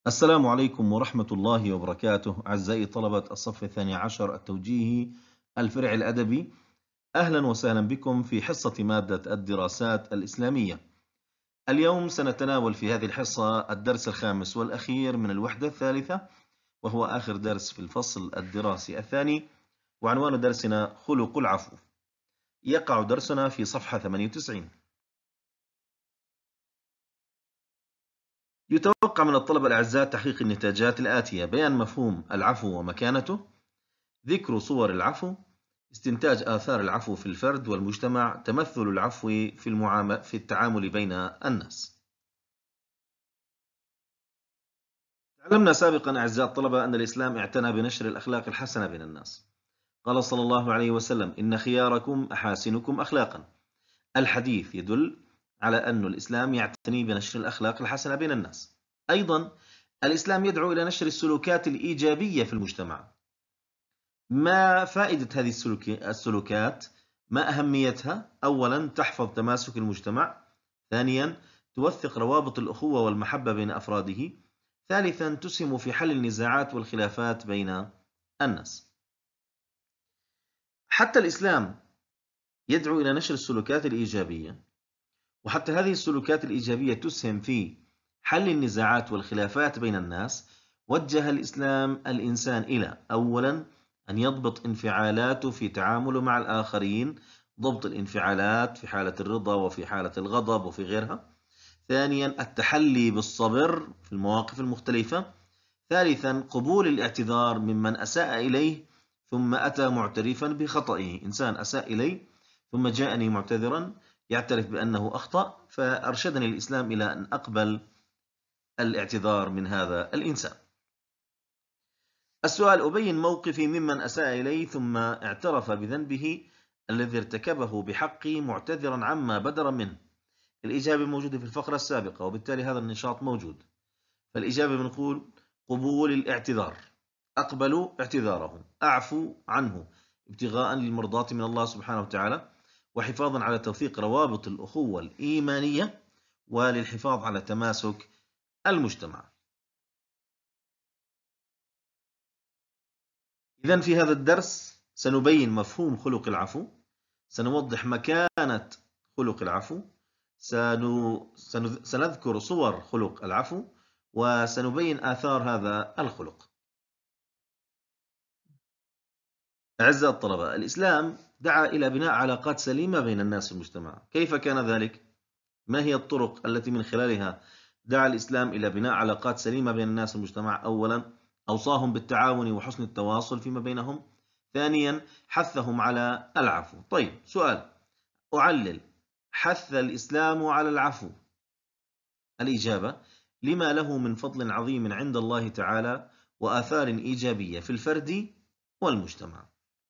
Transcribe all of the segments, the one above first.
السلام عليكم ورحمة الله وبركاته أعزائي طلبة الصف الثاني عشر التوجيهي الفرع الأدبي. أهلا وسهلا بكم في حصة مادة الدراسات الإسلامية. اليوم سنتناول في هذه الحصة الدرس الخامس والأخير من الوحدة الثالثة، وهو آخر درس في الفصل الدراسي الثاني، وعنوان درسنا خلق العفو. يقع درسنا في صفحة 98. يتوقع من الطلبة الأعزاء تحقيق النتاجات الآتية: بيان مفهوم العفو ومكانته، ذكر صور العفو، استنتاج آثار العفو في الفرد والمجتمع، تمثل العفو في التعامل بين الناس. تعلمنا سابقا أعزائي الطلبة أن الإسلام اعتنى بنشر الأخلاق الحسنة بين الناس. قال صلى الله عليه وسلم: إن خياركم أحاسنكم أخلاقا. الحديث يدل على أن الإسلام يعتني بنشر الأخلاق الحسنة بين الناس. أيضا الإسلام يدعو إلى نشر السلوكات الإيجابية في المجتمع. ما فائدة هذه السلوكات؟ ما أهميتها؟ أولا، تحفظ تماسك المجتمع. ثانيا، توثق روابط الأخوة والمحبة بين أفراده. ثالثا، تسهم في حل النزاعات والخلافات بين الناس. حتى الإسلام يدعو إلى نشر السلوكات الإيجابية، وحتى هذه السلوكات الإيجابية تسهم في حل النزاعات والخلافات بين الناس. وجه الإسلام الإنسان إلى: أولا، أن يضبط انفعالاته في تعامله مع الآخرين، ضبط الانفعالات في حالة الرضا وفي حالة الغضب وفي غيرها. ثانيا، التحلي بالصبر في المواقف المختلفة. ثالثا، قبول الاعتذار ممن أساء إليه ثم أتى معترفا بخطئه. إنسان أساء إلي ثم جاءني معتذرا يعترف بأنه أخطأ، فأرشدني الإسلام إلى أن أقبل الاعتذار من هذا الإنسان. السؤال: أبين موقفي ممن أساء إلي ثم اعترف بذنبه الذي ارتكبه بحقي معتذرا عما بدر منه. الإجابة موجودة في الفقرة السابقة، وبالتالي هذا النشاط موجود. فالإجابة بنقول: قبول الاعتذار، أقبل اعتذاره، أعفو عنه ابتغاء للمرضاة من الله سبحانه وتعالى، وحفاظا على توثيق روابط الأخوة الإيمانية، وللحفاظ على تماسك المجتمع. إذن في هذا الدرس سنبين مفهوم خلق العفو، سنوضح مكانة خلق العفو، سنذكر صور خلق العفو، وسنبين آثار هذا الخلق. أعزائي الطلبة، الإسلام دعا إلى بناء علاقات سليمة بين الناس في المجتمع. كيف كان ذلك؟ ما هي الطرق التي من خلالها دعا الإسلام إلى بناء علاقات سليمة بين الناس في المجتمع؟ أولا، أوصاهم بالتعاون وحسن التواصل فيما بينهم. ثانيا، حثهم على العفو. طيب، سؤال أعلل: حث الإسلام على العفو. الإجابة: لما له من فضل عظيم عند الله تعالى وآثار إيجابية في الفرد والمجتمع.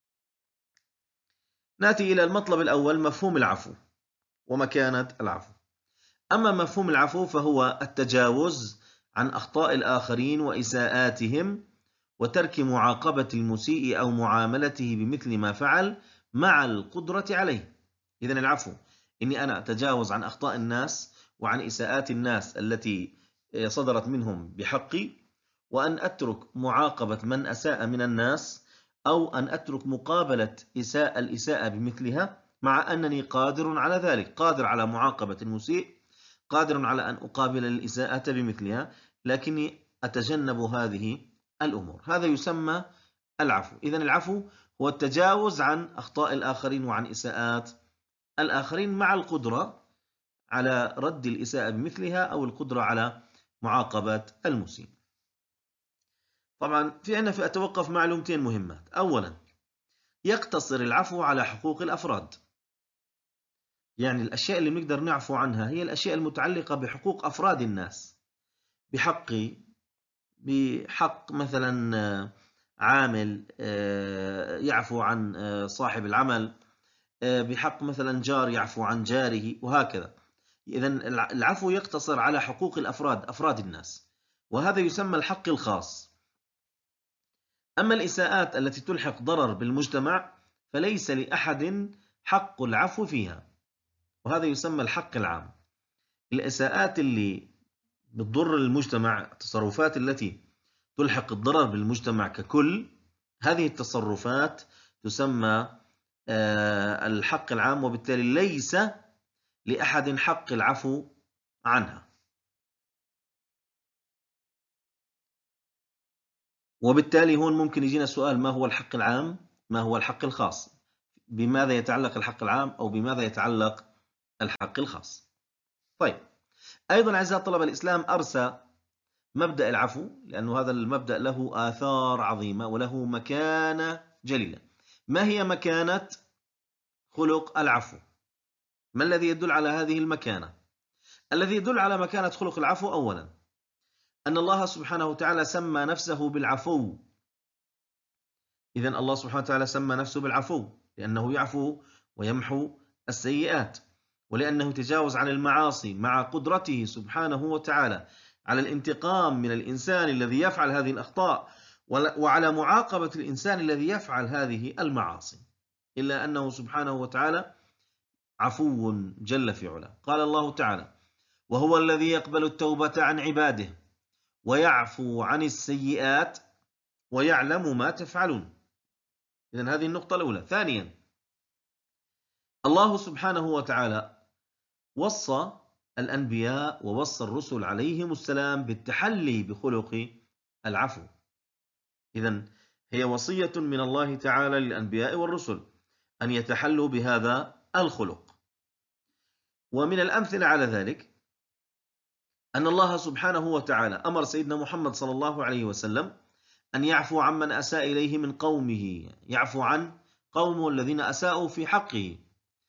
نأتي إلى المطلب الأول: مفهوم العفو ومكانة العفو. أما مفهوم العفو فهو التجاوز عن أخطاء الآخرين وإساءاتهم، وترك معاقبة المسيء أو معاملته بمثل ما فعل مع القدرة عليه. إذن العفو إني أنا أتجاوز عن أخطاء الناس وعن إساءات الناس التي صدرت منهم بحقي، وأن أترك معاقبة من أساء من الناس، أو أن أترك مقابلة الإساءة بمثلها، مع أنني قادر على ذلك، قادر على معاقبة المسيء، قادر على أن أقابل الإساءة بمثلها، لكني أتجنب هذه الأمور. هذا يسمى العفو. إذن العفو هو التجاوز عن أخطاء الآخرين وعن إساءات الآخرين مع القدرة على رد الإساءة بمثلها، أو القدرة على معاقبة المسيء. طبعا في عندنا أتوقف معلومتين مهمات. أولا، يقتصر العفو على حقوق الأفراد، يعني الأشياء اللي بنقدر نعفو عنها هي الأشياء المتعلقة بحقوق أفراد الناس. بحقي، بحق مثلا عامل يعفو عن صاحب العمل، بحق مثلا جار يعفو عن جاره، وهكذا. إذن العفو يقتصر على حقوق الأفراد، أفراد الناس، وهذا يسمى الحق الخاص. أما الإساءات التي تلحق ضرر بالمجتمع فليس لأحد حق العفو فيها، وهذا يسمى الحق العام. الإساءات اللي بتضر المجتمع، التصرفات التي تلحق الضرر بالمجتمع ككل، هذه التصرفات تسمى الحق العام، وبالتالي ليس لأحد حق العفو عنها. وبالتالي هون ممكن يجينا سؤال: ما هو الحق العام؟ ما هو الحق الخاص؟ بماذا يتعلق الحق العام أو بماذا يتعلق الحق الخاص؟ طيب، أيضا أعزائي طلبة الإسلام، أرسى مبدأ العفو، لأن هذا المبدأ له آثار عظيمة وله مكانة جليلة. ما هي مكانة خلق العفو؟ ما الذي يدل على هذه المكانة؟ الذي يدل على مكانة خلق العفو أولا أن الله سبحانه وتعالى سمى نفسه بالعفو. إذن الله سبحانه وتعالى سمى نفسه بالعفو لأنه يعفو ويمحو السيئات، ولأنه تجاوز عن المعاصي، مع قدرته سبحانه وتعالى على الانتقام من الإنسان الذي يفعل هذه الأخطاء، وعلى معاقبة الإنسان الذي يفعل هذه المعاصي، إلا أنه سبحانه وتعالى عفو جل في علاه. قال الله تعالى: وهو الذي يقبل التوبة عن عباده ويعفو عن السيئات ويعلم ما تفعلون. إذن هذه النقطة الأولى. ثانيا، الله سبحانه وتعالى وصى الأنبياء ووصى الرسل عليهم السلام بالتحلي بخلق العفو. إذن هي وصية من الله تعالى للأنبياء والرسل أن يتحلوا بهذا الخلق. ومن الأمثلة على ذلك أن الله سبحانه وتعالى أمر سيدنا محمد صلى الله عليه وسلم أن يعفو عمن أساء إليه من قومه، يعفو عن قومه الذين أساءوا في حقه.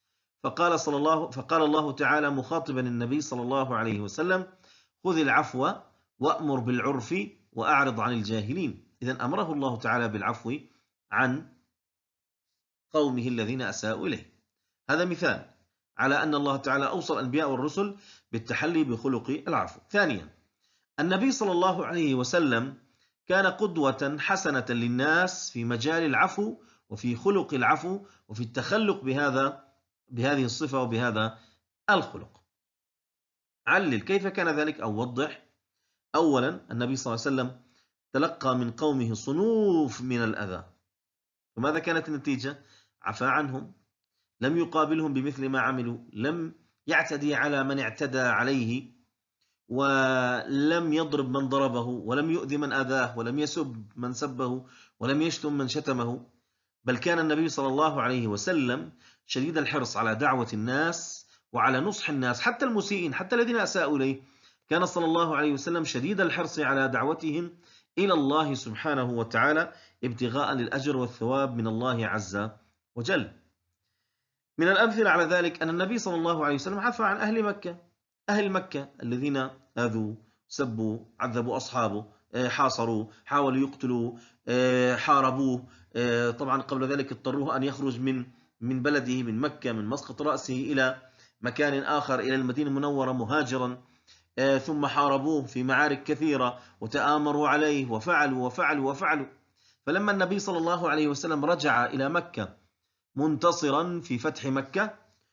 فقال الله تعالى مخاطبا النبي صلى الله عليه وسلم: خذ العفو وأمر بالعرف وأعرض عن الجاهلين. إذن أمره الله تعالى بالعفو عن قومه الذين أساءوا إليه. هذا مثال على أن الله تعالى أوصى الأنبياء والرسل بالتحلي بخلق العفو. ثانيا، النبي صلى الله عليه وسلم كان قدوة حسنة للناس في مجال العفو وفي خلق العفو وفي التخلق بهذه الصفة وبهذا الخلق. علل كيف كان ذلك أو وضح. أولا، النبي صلى الله عليه وسلم تلقى من قومه صنوف من الأذى، وماذا كانت النتيجة؟ عفى عنهم، لم يقابلهم بمثل ما عملوا، لم يعتدي على من اعتدى عليه، ولم يضرب من ضربه، ولم يؤذي من آذاه، ولم يسب من سبه، ولم يشتم من شتمه. بل كان النبي صلى الله عليه وسلم شديد الحرص على دعوة الناس وعلى نصح الناس، حتى المسيئين، حتى الذين أساءوا إليه، كان صلى الله عليه وسلم شديد الحرص على دعوتهم إلى الله سبحانه وتعالى ابتغاء للأجر والثواب من الله عز وجل. من الأمثلة على ذلك أن النبي صلى الله عليه وسلم عفى عن أهل مكة الذين آذوا، سبوا، عذبوا أصحابه، حاصروا، حاولوا يقتلوا، حاربوه. طبعا قبل ذلك اضطروه أن يخرج من بلده، من مكة، من مسقط رأسه إلى مكان آخر، إلى المدينة المنورة مهاجرا. ثم حاربوه في معارك كثيرة وتآمروا عليه وفعلوا وفعلوا وفعلوا. فلما النبي صلى الله عليه وسلم رجع إلى مكة منتصرا في فتح مكة،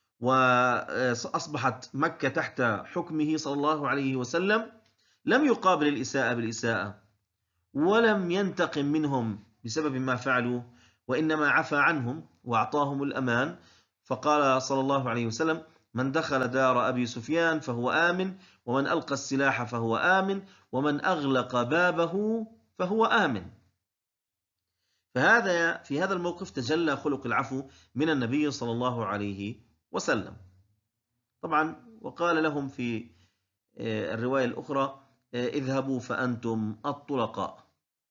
وأصبحت مكة تحت حكمه صلى الله عليه وسلم، لم يقابل الإساءة بالإساءة، ولم ينتقم منهم بسبب ما فعلوا، وإنما عفى عنهم وأعطاهم الأمان. فقال صلى الله عليه وسلم: من دخل دار أبي سفيان فهو آمن، ومن ألقى السلاح فهو آمن، ومن أغلق بابه فهو آمن. في هذا الموقف تجلى خلق العفو من النبي صلى الله عليه وسلم. طبعا وقال لهم في الرواية الأخرى: اذهبوا فأنتم الطلقاء.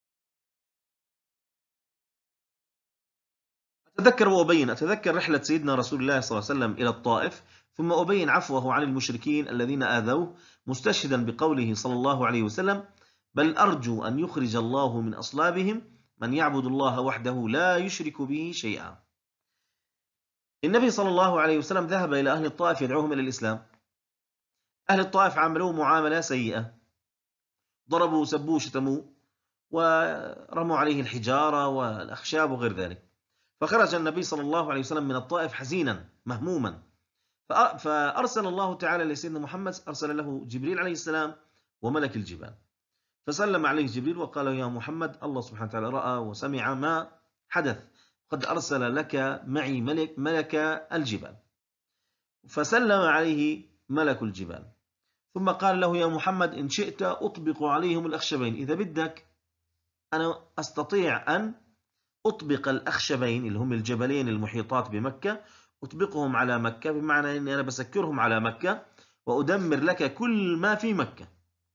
أتذكر رحلة سيدنا رسول الله صلى الله عليه وسلم إلى الطائف، ثم أبين عفوه عن المشركين الذين آذوه، مستشهدا بقوله صلى الله عليه وسلم: بل أرجو أن يخرج الله من أصلابهم من يعبد الله وحده لا يشرك به شيئا. النبي صلى الله عليه وسلم ذهب إلى أهل الطائف يدعوهم إلى الإسلام. أهل الطائف عاملوه معاملة سيئة، ضربوا وسبوه وشتموه ورموا عليه الحجارة والأخشاب وغير ذلك. فخرج النبي صلى الله عليه وسلم من الطائف حزينا مهموما، فأرسل الله تعالى لسيدنا محمد، أرسل له جبريل عليه السلام وملك الجبال. فسلم عليه جبريل وقال يا محمد الله سبحانه وتعالى رأى وسمع ما حدث، قد أرسل لك معي ملك الجبال. فسلم عليه ملك الجبال، ثم قال له يا محمد إن شئت أطبق عليهم الأخشبين، إذا بدك أنا أستطيع أن أطبق الأخشبين اللي هم الجبلين المحيطات بمكة، أطبقهم على مكة، بمعنى أني أنا بسكرهم على مكة وأدمر لك كل ما في مكة.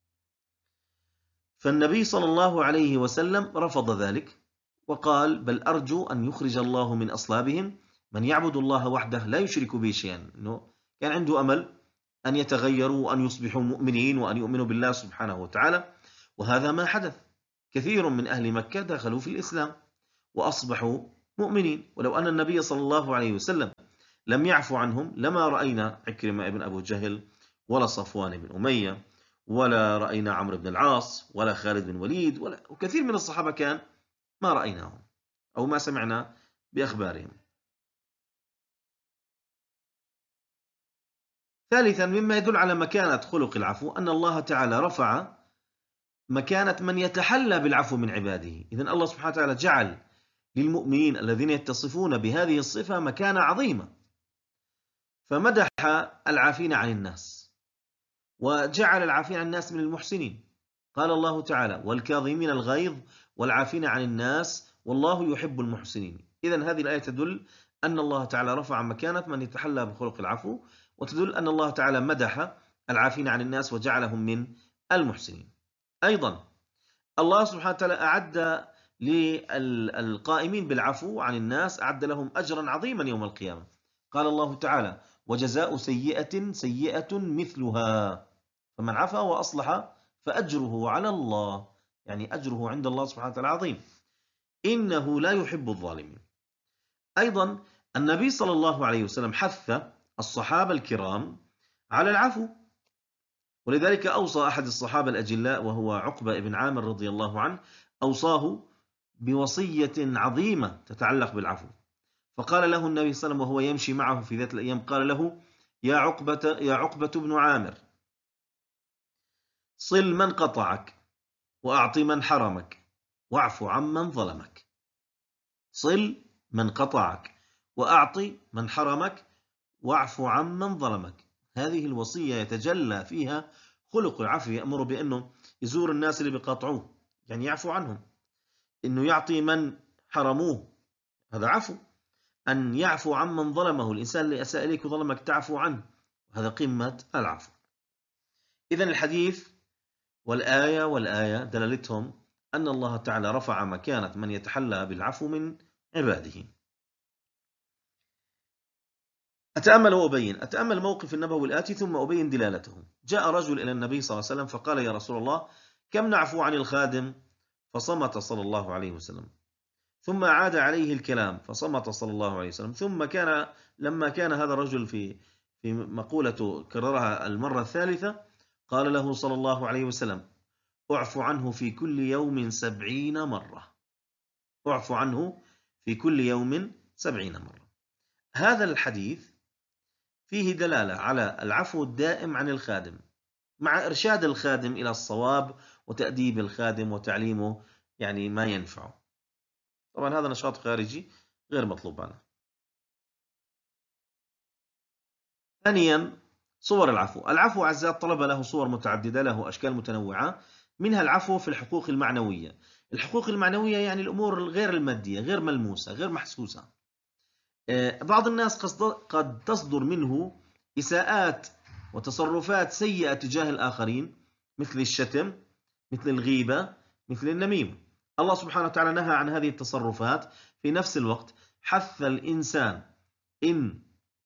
فالنبي صلى الله عليه وسلم رفض ذلك وقال بل أرجو أن يخرج الله من أصلابهم من يعبد الله وحده لا يشرك به شيئا. إنه كان عنده أمل أن يتغيروا وأن يصبحوا مؤمنين وأن يؤمنوا بالله سبحانه وتعالى، وهذا ما حدث. كثير من أهل مكة دخلوا في الإسلام وأصبحوا مؤمنين، ولو أن النبي صلى الله عليه وسلم لم يعفو عنهم لما رأينا عكرمة بن أبو جهل ولا صفوان بن أمية ولا رأينا عمرو بن العاص ولا خالد بن وليد وكثير من الصحابة كان ما رأيناهم أو ما سمعنا بأخبارهم. ثالثا مما يدل على مكانة خلق العفو أن الله تعالى رفع مكانة من يتحلى بالعفو من عباده. إذن الله سبحانه وتعالى جعل للمؤمنين الذين يتصفون بهذه الصفة مكانة عظيمة، فمدح العافين عن الناس وجعل العافين عن الناس من المحسنين. قال الله تعالى والكاظمين الغيظ والعافين عن الناس والله يحب المحسنين. إذن هذه الآية تدل أن الله تعالى رفع مكانة من يتحلى بخلق العفو، وتدل أن الله تعالى مدح العافين عن الناس وجعلهم من المحسنين. أيضا الله سبحانه وتعالى أعد للقائمين بالعفو عن الناس أعد لهم أجرا عظيما يوم القيامة. قال الله تعالى وجزاء سيئة سيئة مثلها فمن عفا وأصلح فأجره على الله، يعني أجره عند الله سبحانه وتعالى عظيم، إنه لا يحب الظالمين. أيضا النبي صلى الله عليه وسلم حث الصحابة الكرام على العفو، ولذلك أوصى أحد الصحابة الأجلاء وهو عقبة بن عامر رضي الله عنه، أوصاه بوصية عظيمة تتعلق بالعفو. فقال له النبي صلى الله عليه وسلم وهو يمشي معه في ذات الأيام قال له يا عقبة بن عامر صل من قطعك وأعط من حرمك واعف عمن ظلمك. صل من قطعك وأعط من حرمك واعف عمن ظلمك. هذه الوصية يتجلى فيها خلق العفو، يأمر بأنه يزور الناس اللي بيقاطعوه يعني يعفو عنهم، إنه يعطي من حرموه هذا عفو، أن يعفو عمن ظلمه، الإنسان اللي أساء إليك وظلمك تعفو عنه، هذا قمة العفو. إذن الحديث والآية دلالتهم أن الله تعالى رفع مكانة من يتحلى بالعفو من عباده. أتأمل موقف النبوي الآتي ثم أبين دلالته. جاء رجل إلى النبي صلى الله عليه وسلم فقال يا رسول الله كم نعفو عن الخادم؟ فصمت صلى الله عليه وسلم، ثم عاد عليه الكلام فصمت صلى الله عليه وسلم، ثم لما كان هذا الرجل في مقولته كررها المرة الثالثة قال له صلى الله عليه وسلم اعف عنه في كل يوم 70 مرة. اعف عنه في كل يوم 70 مرة. هذا الحديث فيه دلالة على العفو الدائم عن الخادم مع إرشاد الخادم إلى الصواب وتأديب الخادم وتعليمه يعني ما ينفعه. طبعا هذا نشاط خارجي غير مطلوب عنه. ثانيا صور العفو. العفو عزات طلب له صور متعددة، له أشكال متنوعة، منها العفو في الحقوق المعنوية. الحقوق المعنوية يعني الأمور الغير المادية غير ملموسة غير محسوسة. بعض الناس قد تصدر منه إساءات وتصرفات سيئة تجاه الآخرين مثل الشتم مثل الغيبة مثل النميمة. الله سبحانه وتعالى نهى عن هذه التصرفات، في نفس الوقت حث الإنسان إن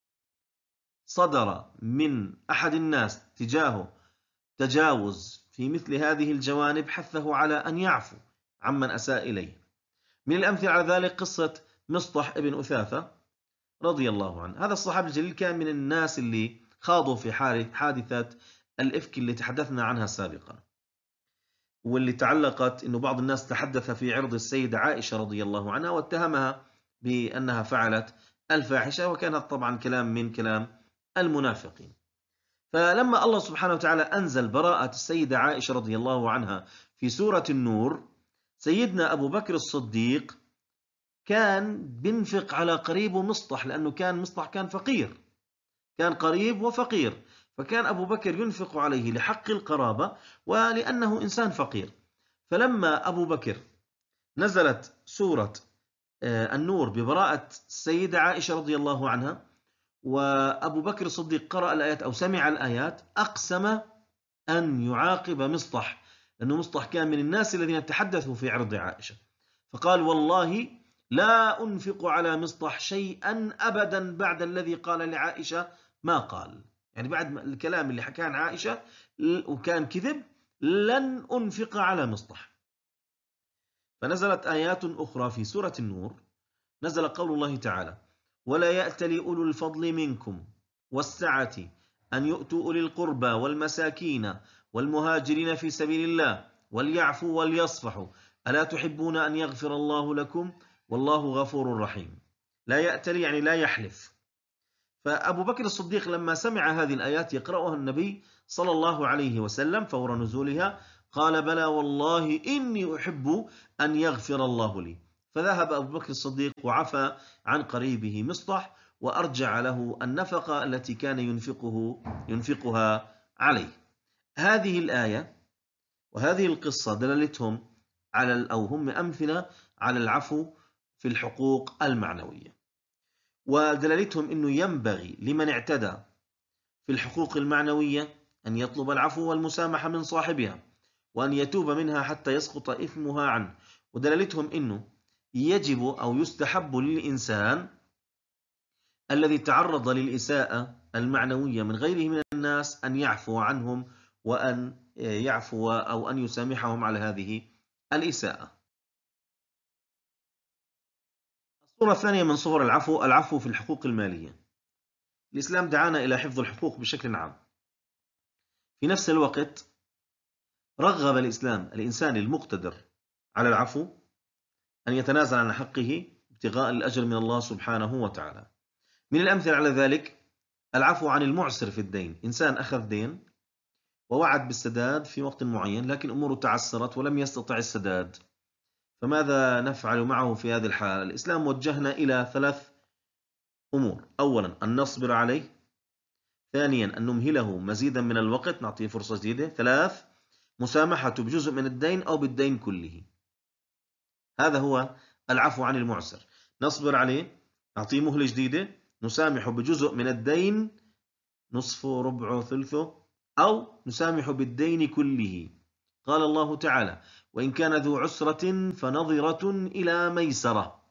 صدر من أحد الناس تجاهه تجاوز في مثل هذه الجوانب حثه على أن يعفو عمن أساء إليه. من الأمثلة على ذلك قصة مصطح ابن أثاثة رضي الله عنه. هذا الصحابي الجليل كان من الناس اللي خاضوا في حادثة الإفك اللي تحدثنا عنها سابقا، واللي تعلقت أنه بعض الناس تحدث في عرض السيدة عائشة رضي الله عنها واتهمها بأنها فعلت الفاحشة، وكانت طبعا كلام من كلام المنافقين. فلما الله سبحانه وتعالى أنزل براءة السيدة عائشة رضي الله عنها في سورة النور، سيدنا أبو بكر الصديق كان بينفق على قريبه مصطح، لأنه كان مصطح كان فقير، كان قريب وفقير، فكان أبو بكر ينفق عليه لحق القرابة ولأنه إنسان فقير. فلما أبو بكر نزلت سورة النور ببراءة السيدة عائشة رضي الله عنها، وأبو بكر الصديق قرأ الآيات أو سمع الآيات، أقسم أن يعاقب مصطح، لأنه مصطح كان من الناس الذين تحدثوا في عرض عائشة، فقال: والله لا أنفق على مصطح شيئا أبدا بعد الذي قال لعائشة ما قال، يعني بعد الكلام اللي حكاه عن عائشة وكان كذب، لن أنفق على مصطح. فنزلت آيات أخرى في سورة النور، نزل قول الله تعالى: ولا يأتل أولو الفضل منكم والسعة أن يؤتوا أولي القربى والمساكين والمهاجرين في سبيل الله وليعفوا وليصفحوا ألا تحبون أن يغفر الله لكم والله غفور رحيم. لا يأتل يعني لا يحلف. فأبو بكر الصديق لما سمع هذه الآيات يقرأها النبي صلى الله عليه وسلم فور نزولها، قال: بلى والله إني أحب أن يغفر الله لي. فذهب أبو بكر الصديق وعفى عن قريبه مصطح وأرجع له النفقة التي كان ينفقها عليه. هذه الآية وهذه القصة دلالتهم على أو هم أمثلة على العفو في الحقوق المعنوية، ودلالتهم أنه ينبغي لمن اعتدى في الحقوق المعنوية أن يطلب العفو والمسامحة من صاحبها وأن يتوب منها حتى يسقط إثمها عنه. ودلالتهم أنه يجب أو يستحب للإنسان الذي تعرض للإساءة المعنوية من غيره من الناس أن يعفو عنهم وأن يعفو أو أن يسامحهم على هذه الإساءة. الصورة الثانية من صور العفو، العفو في الحقوق المالية. الإسلام دعانا إلى حفظ الحقوق بشكل عام. في نفس الوقت رغب الإسلام الإنسان المقتدر على العفو أن يتنازل عن حقه ابتغاء الأجر من الله سبحانه وتعالى. من الأمثلة على ذلك العفو عن المعسر في الدين. إنسان أخذ دين ووعد بالسداد في وقت معين، لكن أموره تعسرت ولم يستطع السداد، فماذا نفعل معه في هذه الحالة؟ الإسلام وجهنا إلى 3 أمور: أولا أن نصبر عليه، ثانيا أن نمهله مزيدا من الوقت نعطيه فرصة جديدة، 3 مسامحته بجزء من الدين أو بالدين كله. هذا هو العفو عن المعسر، نصبر عليه، نعطيه مهلة جديدة، نسامحه بجزء من الدين نصفه ربعه ثلثه، أو نسامحه بالدين كله. قال الله تعالى: وإن كان ذو عسرة فنظرة إلى ميسرة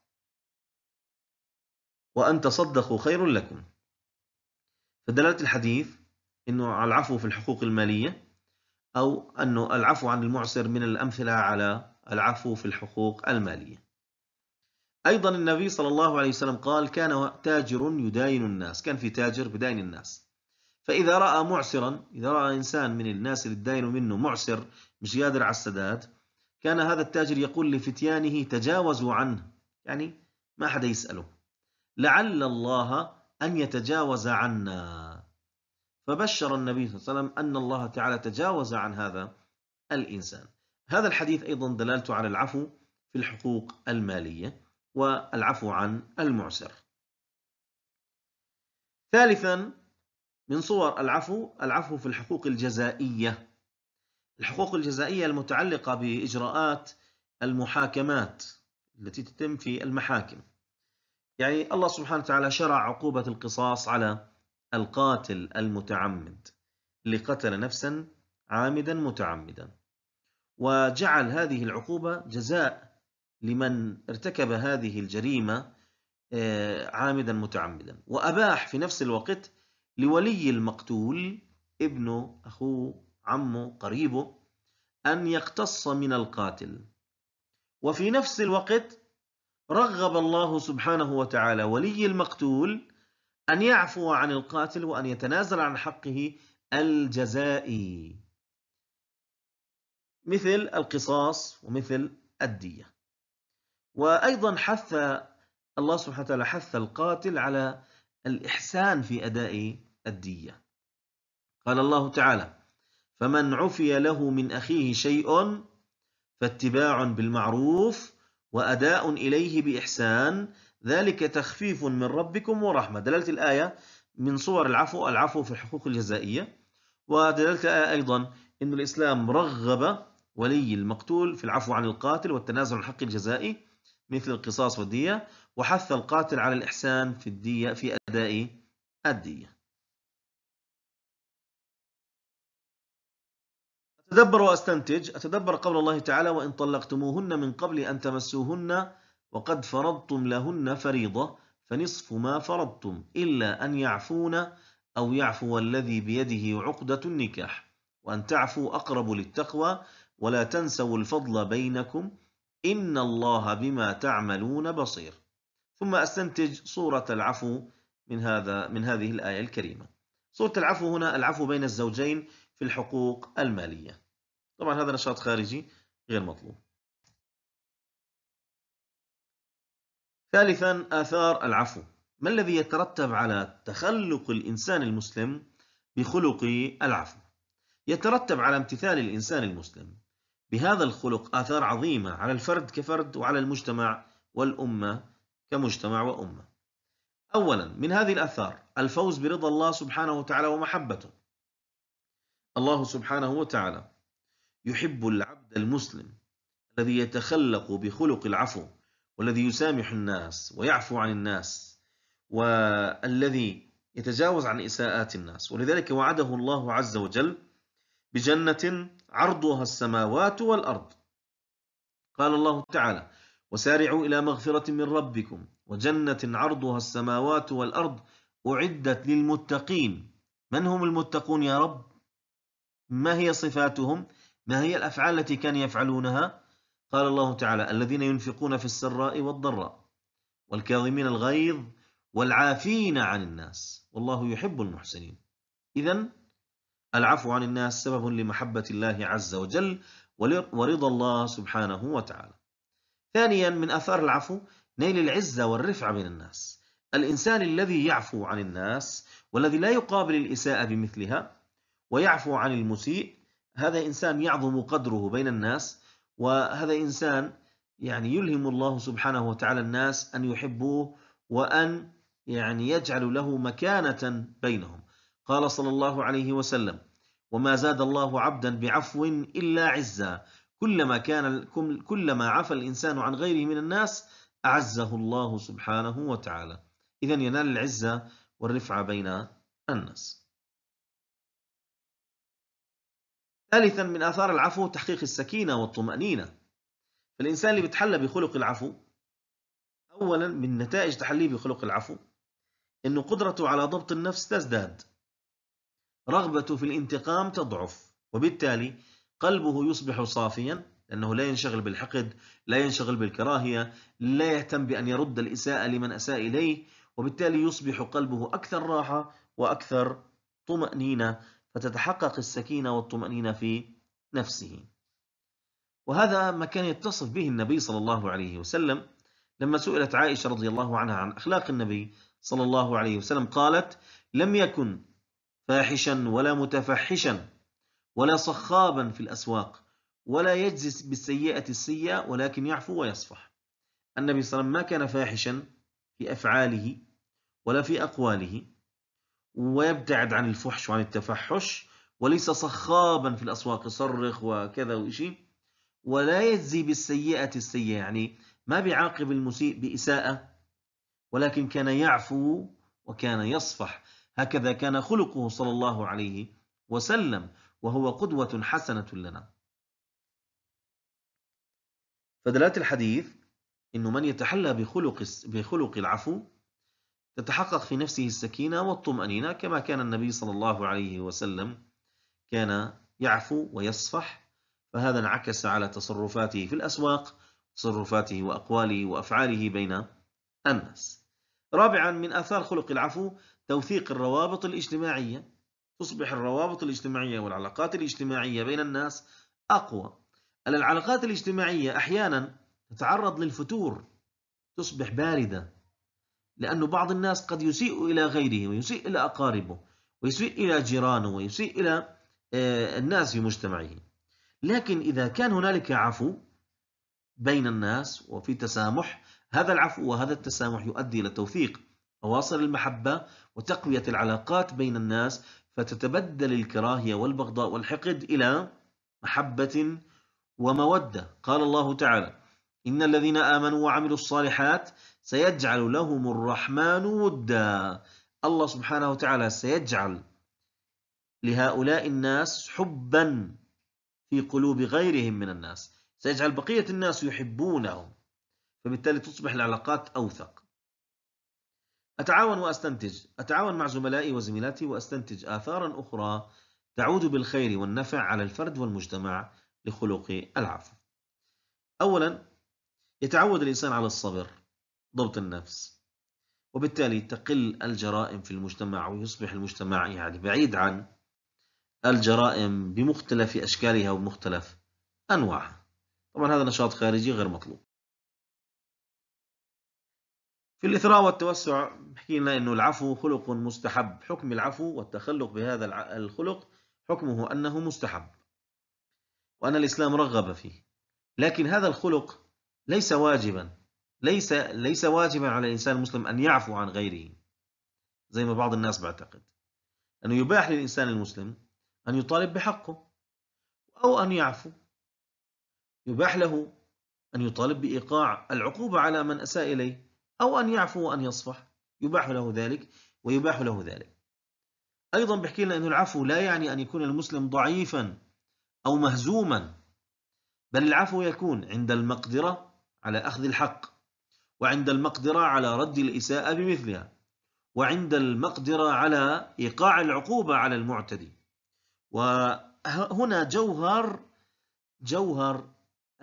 وأن تصدقوا خير لكم. فدلالة الحديث أنه العفو في الحقوق المالية أو أنه العفو عن المعسر من الأمثلة على العفو في الحقوق المالية. أيضا النبي صلى الله عليه وسلم قال: كان تاجر يداين الناس، كان في تاجر بداين الناس، فإذا رأى معسرا، إذا رأى إنسان من الناس اللي تداينوا منه معسر مش قادر على السداد، كان هذا التاجر يقول لفتيانه: تجاوزوا عنه، يعني ما حدا يسأله، لعل الله أن يتجاوز عنا. فبشر النبي صلى الله عليه وسلم أن الله تعالى تجاوز عن هذا الإنسان. هذا الحديث أيضا دلالته على العفو في الحقوق المالية والعفو عن المعسر. ثالثا من صور العفو، العفو في الحقوق الجزائية. الحقوق الجزائية المتعلقة بإجراءات المحاكمات التي تتم في المحاكم. يعني الله سبحانه وتعالى شرع عقوبة القصاص على القاتل المتعمد اللي قتل نفسا عامدا متعمدا، وجعل هذه العقوبة جزاء لمن ارتكب هذه الجريمة عامدا متعمدا، وأباح في نفس الوقت لولي المقتول، ابنه، أخوه، عمه، قريبه، أن يقتص من القاتل. وفي نفس الوقت رغب الله سبحانه وتعالى ولي المقتول أن يعفو عن القاتل وأن يتنازل عن حقه الجزائي مثل القصاص ومثل الدية. وأيضا حث الله سبحانه وتعالى القاتل على الإحسان في أداء الدية. قال الله تعالى: فمن عفي له من أخيه شيء فاتباع بالمعروف وأداء إليه بإحسان ذلك تخفيف من ربكم ورحمة. دلالة الآية من صور العفو في الحقوق الجزائية. ودلالة الآية أيضا أن الإسلام رغب ولي المقتول في العفو عن القاتل والتنازل عن الحق الجزائي مثل القصاص والدية، وحث القاتل على الإحسان في الدية في أداء الدية. أتدبر وأستنتج. أتدبر قول الله تعالى: وإن طلقتموهن من قبل أن تمسوهن وقد فرضتم لهن فريضة فنصف ما فرضتم إلا أن يعفون أو يعفو الذي بيده عقدة النكاح وأن تعفوا أقرب للتقوى ولا تنسوا الفضل بينكم إن الله بما تعملون بصير. ثم أستنتج صورة العفو من هذه الآية الكريمة. صورة العفو هنا العفو بين الزوجين في الحقوق المالية. طبعا هذا نشاط خارجي غير مطلوب. ثالثا، آثار العفو. ما الذي يترتب على تخلق الإنسان المسلم بخلق العفو؟ يترتب على امتثال الإنسان المسلم بهذا الخلق آثار عظيمة على الفرد كفرد وعلى المجتمع والأمة كمجتمع وأمة. أولا من هذه الآثار الفوز برضا الله سبحانه وتعالى ومحبته. الله سبحانه وتعالى يحب العبد المسلم الذي يتخلق بخلق العفو والذي يسامح الناس ويعفو عن الناس والذي يتجاوز عن إساءات الناس. ولذلك وعده الله عز وجل بجنة عرضها السماوات والأرض. قال الله تعالى: وسارعوا إلى مغفرة من ربكم وجنة عرضها السماوات والأرض أعدت للمتقين. من هم المتقون يا رب؟ ما هي صفاتهم؟ ما هي الأفعال التي كانوا يفعلونها؟ قال الله تعالى: الذين ينفقون في السراء والضراء والكاظمين الغيظ والعافين عن الناس والله يحب المحسنين. إذن العفو عن الناس سبب لمحبة الله عز وجل ورضا الله سبحانه وتعالى. ثانيا من آثار العفو نيل العزة والرفعة بين الناس. الإنسان الذي يعفو عن الناس والذي لا يقابل الإساءة بمثلها ويعفو عن المسيء، هذا إنسان يعظم قدره بين الناس، وهذا إنسان يلهم الله سبحانه وتعالى الناس أن يحبوه وأن يجعل له مكانة بينهم. قال صلى الله عليه وسلم: وما زاد الله عبدا بعفو إلا عزا كلما عفى الإنسان عن غيره من الناس أعزه الله سبحانه وتعالى. إذن ينال العزة والرفعة بين الناس. ثالثا من آثار العفو تحقيق السكينة والطمأنينة. فالإنسان اللي بيتحلى بخلق العفو، أولا من نتائج تحليه بخلق العفو إنه قدرته على ضبط النفس تزداد، رغبته في الانتقام تضعف، وبالتالي قلبه يصبح صافيا لأنه لا ينشغل بالحقد، لا ينشغل بالكراهية، لا يهتم بأن يرد الإساءة لمن أساء إليه، وبالتالي يصبح قلبه أكثر راحة وأكثر طمأنينة، فتتحقق السكينة والطمأنينة في نفسه. وهذا ما كان يتصف به النبي صلى الله عليه وسلم. لما سئلت عائشة رضي الله عنها عن أخلاق النبي صلى الله عليه وسلم قالت: لم يكن فاحشا ولا متفحشا ولا صخابا في الأسواق ولا يجزي بالسيئة السيئة ولكن يعفو ويصفح. النبي صلى الله عليه وسلم ما كان فاحشا في أفعاله ولا في أقواله، ويبتعد عن الفحش وعن التفحش، وليس صخابا في الأسواق يصرخ وكذا وإشي، ولا يجزي بالسيئة السيئة، يعني ما بيعاقب المسيء بإساءة، ولكن كان يعفو وكان يصفح. هكذا كان خلقه صلى الله عليه وسلم، وهو قدوة حسنة لنا. فدلالة الحديث إنه من يتحلى بخلق العفو تتحقق في نفسه السكينة والطمأنينة، كما كان النبي صلى الله عليه وسلم كان يعفو ويصفح. فهذا انعكس على تصرفاته في الأسواق، تصرفاته وأقواله وأفعاله بين الناس. رابعا من آثار خلق العفو توثيق الروابط الاجتماعية. تصبح الروابط الاجتماعية والعلاقات الاجتماعية بين الناس أقوى. العلاقات الاجتماعية أحيانا تتعرض للفتور، تصبح باردة، لأن بعض الناس قد يسيء إلى غيره ويسيء إلى أقاربه، ويسيء إلى جيرانه ويسيء إلى الناس في مجتمعه. لكن إذا كان هنالك عفو بين الناس وفي تسامح، هذا العفو وهذا التسامح يؤدي إلى توثيق أواصر المحبة وتقوية العلاقات بين الناس، فتتبدل الكراهية والبغضاء والحقد إلى محبة ومودة. قال الله تعالى: إن الذين آمنوا وعملوا الصالحات سيجعل لهم الرحمن ودا. الله سبحانه وتعالى سيجعل لهؤلاء الناس حبا في قلوب غيرهم من الناس، سيجعل بقية الناس يحبونهم، فبالتالي تصبح العلاقات أوثق. أتعاون مع زملائي وزميلاتي وأستنتج آثارا أخرى تعود بالخير والنفع على الفرد والمجتمع لخلق العفو. أولا، يتعود الإنسان على الصبر، ضبط النفس، وبالتالي تقل الجرائم في المجتمع ويصبح المجتمع بعيد عن الجرائم بمختلف أشكالها ومختلف أنواعها. طبعا هذا نشاط خارجي غير مطلوب. في الإثراء والتوسع بحكي لنا أنه العفو خلق مستحب. حكم العفو والتخلق بهذا الخلق حكمه أنه مستحب، وأن الإسلام رغب فيه. لكن هذا الخلق ليس واجبا، ليس واجبا على الإنسان المسلم أن يعفو عن غيره زي ما بعض الناس بعتقد، أنه يباح للإنسان المسلم أن يطالب بحقه أو أن يعفو. يباح له أن يطالب بإيقاع العقوبة على من أساء إليه، أو أن يعفو وأن يصفح، يباح له ذلك ويباح له ذلك. أيضا بحكي لنا أن العفو لا يعني أن يكون المسلم ضعيفا أو مهزوما، بل العفو يكون عند المقدرة على أخذ الحق، وعند المقدرة على رد الإساءة بمثلها، وعند المقدرة على إيقاع العقوبة على المعتدي. وهنا جوهر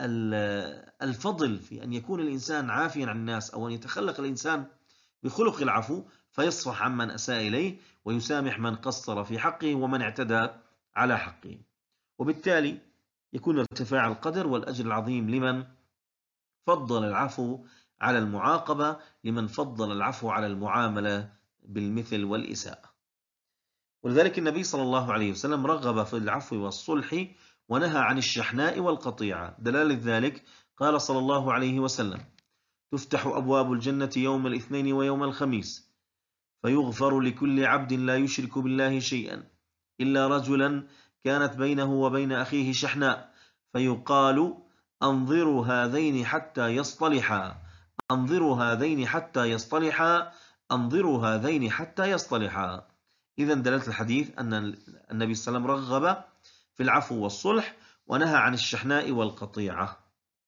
الفضل في أن يكون الإنسان عافيا عن الناس، أو أن يتخلق الإنسان بخلق العفو فيصفح عمن أساء إليه ويسامح من قصر في حقه ومن اعتدى على حقه. وبالتالي يكون ارتفاع القدر والأجر العظيم لمن فضل العفو على المعاقبة، لمن فضل العفو على المعاملة بالمثل والإساءة. ولذلك النبي صلى الله عليه وسلم رغب في العفو والصلح ونهى عن الشحناء والقطيعة. دلالة ذلك قال صلى الله عليه وسلم: تفتح أبواب الجنة يوم الاثنين ويوم الخميس، فيغفر لكل عبد لا يشرك بالله شيئا إلا رجلا كانت بينه وبين أخيه شحناء، فيقال: أنظروا هذين حتى يصطلحا، أنظروا هذين حتى يصطلحا، أنظروا هذين حتى يصطلحا. إذن دلالة الحديث أن النبي صلى الله عليه وسلم رغب في العفو والصلح ونهى عن الشحناء والقطيعة.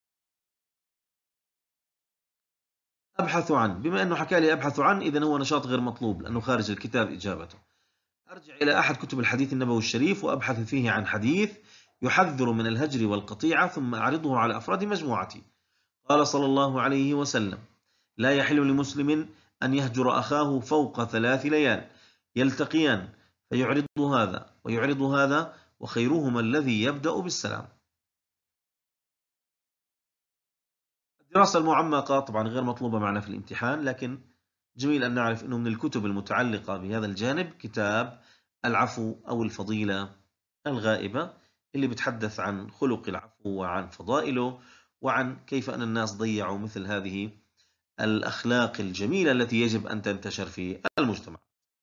أبحث عن، بما أنه حكى لي أبحث عن، إذن هو نشاط غير مطلوب لأنه خارج الكتاب إجابته. أرجع إلى أحد كتب الحديث النبوي الشريف وأبحث فيه عن حديث يحذر من الهجر والقطيعة ثم أعرضه على أفراد مجموعتي. قال صلى الله عليه وسلم: لا يحل لمسلم أن يهجر أخاه فوق 3 ليال، يلتقيان فيعرض هذا ويعرض هذا، وخيرهما الذي يبدأ بالسلام. الدراسة المعمقة طبعا غير مطلوبة معنا في الامتحان، لكن جميل أن نعرف أنه من الكتب المتعلقة بهذا الجانب كتاب العفو أو الفضيلة الغائبة، اللي بتحدث عن خلق العفو وعن فضائله وعن كيف أن الناس ضيعوا مثل هذه الأخلاق الجميلة التي يجب أن تنتشر في المجتمع.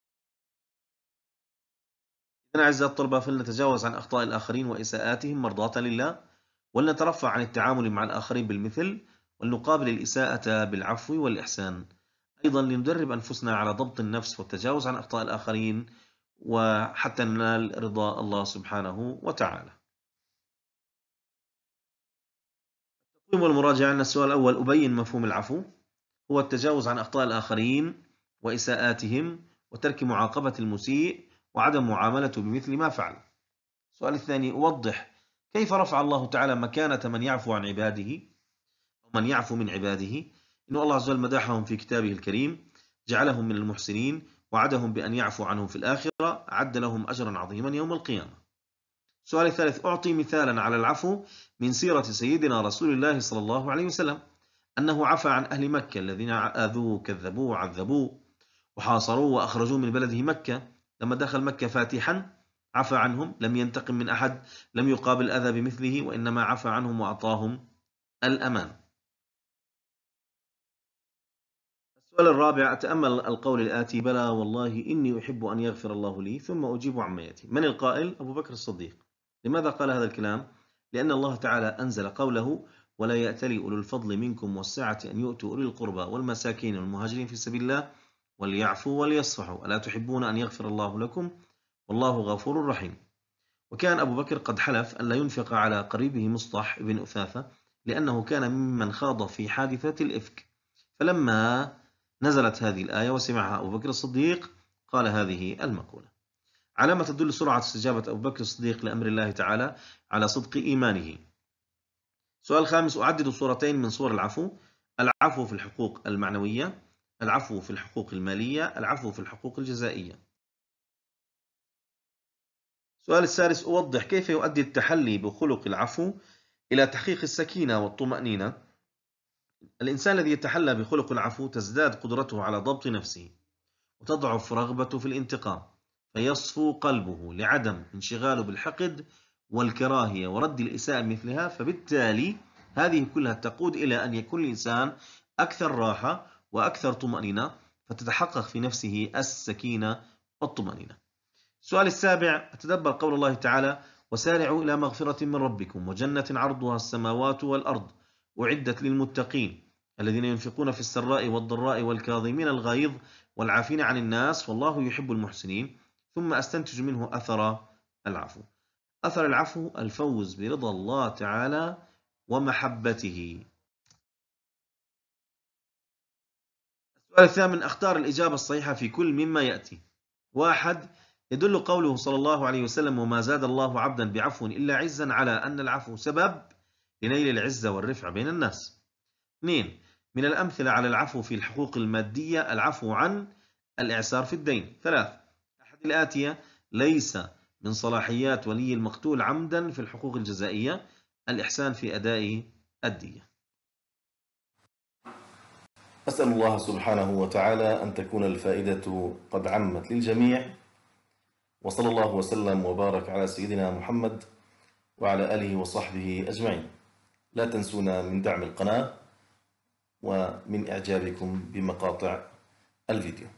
إذن أعزائي الطلبة، فلنتجاوز عن أخطاء الآخرين وإساءاتهم مرضاة لله، ولنترفع عن التعامل مع الآخرين بالمثل، ولنقابل الإساءة بالعفو والإحسان. أيضا لندرب أنفسنا على ضبط النفس والتجاوز عن أخطاء الآخرين، وحتى ننال رضا الله سبحانه وتعالى. التقويم والمراجعة. عندنا السؤال الأول: أبين مفهوم العفو. هو التجاوز عن أخطاء الآخرين وإساءاتهم وترك معاقبة المسيء وعدم معاملته بمثل ما فعل. السؤال الثاني: أوضح كيف رفع الله تعالى مكانة من يعفو عن عباده أو من يعفو من عباده. إنه الله عز وجل مدحهم في كتابه الكريم، جعلهم من المحسنين، وعدهم بأن يعفو عنهم في الآخرة، عد لهم أجرا عظيما يوم القيامة. السؤال الثالث: أعطي مثالا على العفو من سيرة سيدنا رسول الله صلى الله عليه وسلم، أنه عفى عن أهل مكة الذين آذوه كذبوه وعذبوه وحاصروه وأخرجوه من بلده مكة، لما دخل مكة فاتحا عفى عنهم، لم ينتقم من أحد، لم يقابل أذى بمثله، وإنما عفى عنهم وأعطاهم الأمان. السؤال الرابع: أتأمل القول الآتي: بلى والله إني أحب أن يغفر الله لي، ثم أجيب عما يأتي. من القائل؟ أبو بكر الصديق. لماذا قال هذا الكلام؟ لأن الله تعالى أنزل قوله: ولا يأتلي أولو الفضل منكم والسعة أن يؤتوا أولي القربى والمساكين والمهاجرين في سبيل الله وليعفوا وليصفحوا ألا تحبون أن يغفر الله لكم والله غفور رحيم. وكان أبو بكر قد حلف أن لا ينفق على قريبه مصطح بن أثاثة، لأنه كان ممن خاض في حادثة الإفك. فلما نزلت هذه الآية وسمعها أبو بكر الصديق قال هذه المقولة. علامة تدل سرعة استجابة أبو بكر الصديق لأمر الله تعالى على صدق إيمانه. سؤال الخامس: أعدد صورتين من صور العفو: العفو في الحقوق المعنوية، العفو في الحقوق المالية، العفو في الحقوق الجزائية. السؤال السادس: أوضح كيف يؤدي التحلي بخلق العفو إلى تحقيق السكينة والطمأنينة. الإنسان الذي يتحلى بخلق العفو تزداد قدرته على ضبط نفسه، وتضعف رغبته في الانتقام، فيصفو قلبه لعدم انشغاله بالحقد والكراهية ورد الإساءة مثلها. فبالتالي هذه كلها تقود إلى أن يكون الإنسان أكثر راحة وأكثر طمأنينة، فتتحقق في نفسه السكينة والطمأنينة. السؤال السابع: أتدبر قول الله تعالى: وسارعوا إلى مغفرة من ربكم وجنة عرضها السماوات والأرض أعدت للمتقين الذين ينفقون في السراء والضراء والكاظمين الغيظ والعافين عن الناس والله يحب المحسنين. ثم أستنتج منه أثر العفو. أثر العفو الفوز برضا الله تعالى ومحبته. السؤال الثامن: أختار الإجابة الصحيحة في كل مما يأتي. 1. يدل قوله صلى الله عليه وسلم: وما زاد الله عبدا بعفو إلا عزا، على أن العفو سبب لنيل العزة والرفع بين الناس. 2. من الأمثلة على العفو في الحقوق المادية: العفو عن الإعسار في الدين. 3. أحد الآتية ليس من صلاحيات ولي المقتول عمدا في الحقوق الجزائية: الإحسان في أداء الدية. أسأل الله سبحانه وتعالى أن تكون الفائدة قد عمت للجميع، وصلى الله وسلم وبارك على سيدنا محمد وعلى آله وصحبه أجمعين. لا تنسونا من دعم القناة ومن إعجابكم بمقاطع الفيديو.